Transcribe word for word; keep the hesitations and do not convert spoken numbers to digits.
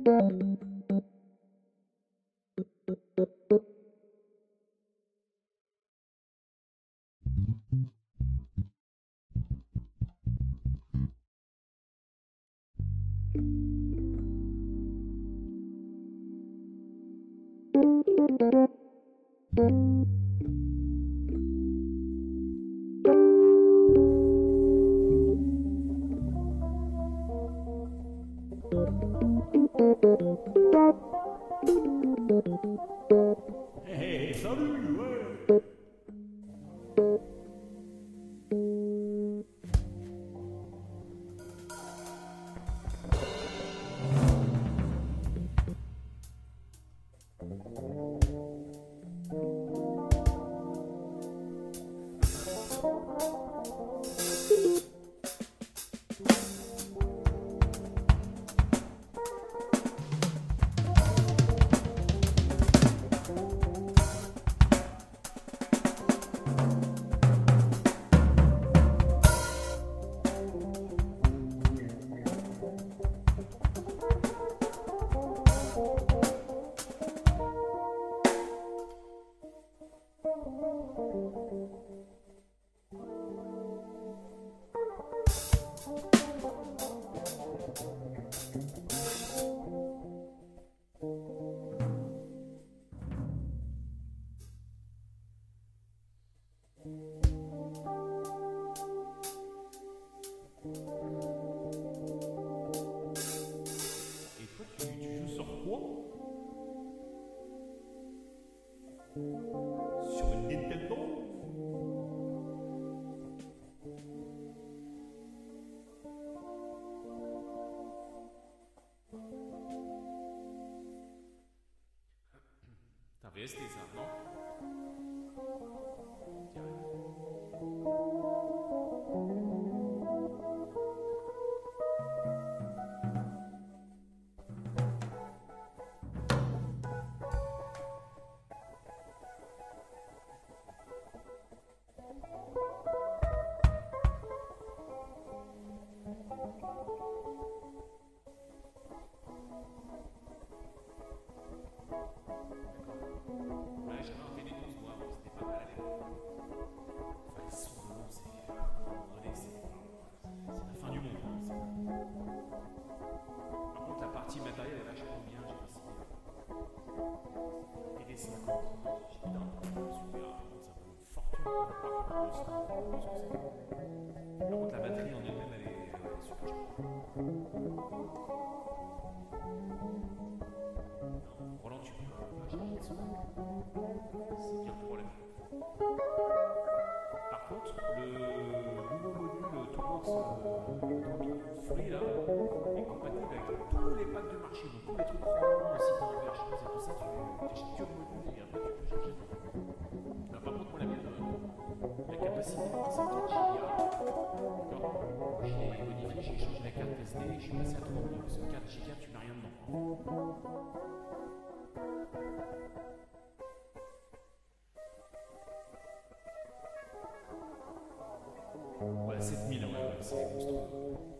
Hey, salut, ouais. Et toi, tu, tu joues sur quoi? Sur une Nintendo? T'as V S T ça, non? Ouais, j'avais un T D douze moi, bon, c'était pas mal à l'époque. Enfin, les sons de l'eau, c'est. À un moment donné, c'est. C'est la fin du monde. Hein, par contre, la partie matérielle est vachement bien, j'ai essayé. T D cinquante, j'ai dit non, super, par contre, ça vaut une fortune. Par contre, deux cents, par contre, la batterie en elle-même, elle est, elle est super chère. Roland, tu peux pas changer de son. C'est bien le problème. Par contre, le nouveau module Toolbox euh, Free là est compatible avec tous les packs du marché. Donc tous les trucs Roland, si t'as un V H S et tout ça, tu achètes que le module et après tu peux changer. Là, par contre, moi la mienne, euh, la capacité c'est quatre gigas. D'accord. Je l'ai modifié, j'ai changé la carte S D et je suis passé à trois gigas. Parce que quatre gigas, tu mets rien dedans. Ouais, sept mille, ouais, ouais, c'est monstrueux.